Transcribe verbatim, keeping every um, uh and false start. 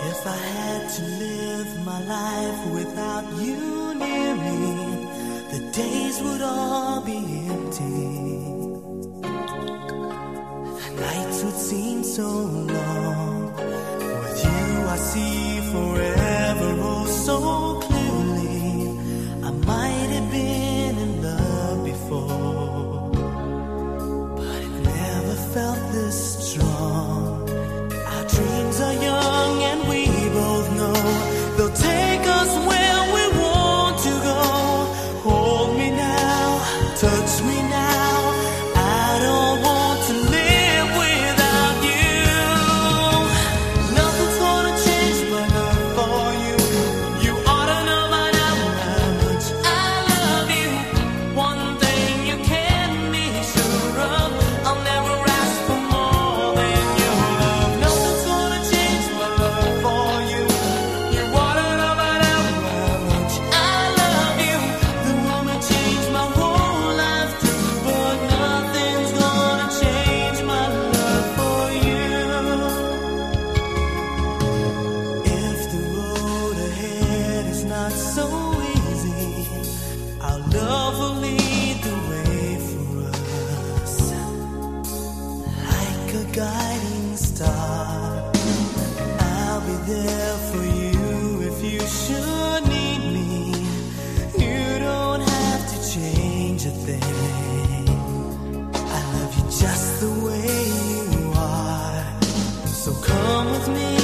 If I had to live my life without you near me, the days would all be empty. The nights would seem so long. With you I see forever oh so clearly. I might have been in love before, but it never felt this strong. Our dreams are young and we both know they'll take us where we want to go. Hold me now, touch me now. I don't want to live without you. Nothing's gonna change my love for you. You ought to know by now how much I love you. One thing you can be sure of, I'll never ask for more than your love. Nothing's gonna change my love for you. You ought to know by now how much I love you. The woman changed my whole life too, but nothing's gonna change my love for you. If the road ahead is not so easy, our love will lead the way for us, like a guiding star. I'll be there for you if you should need me. You don't have to change a thing. I love you just the way you are. So come with me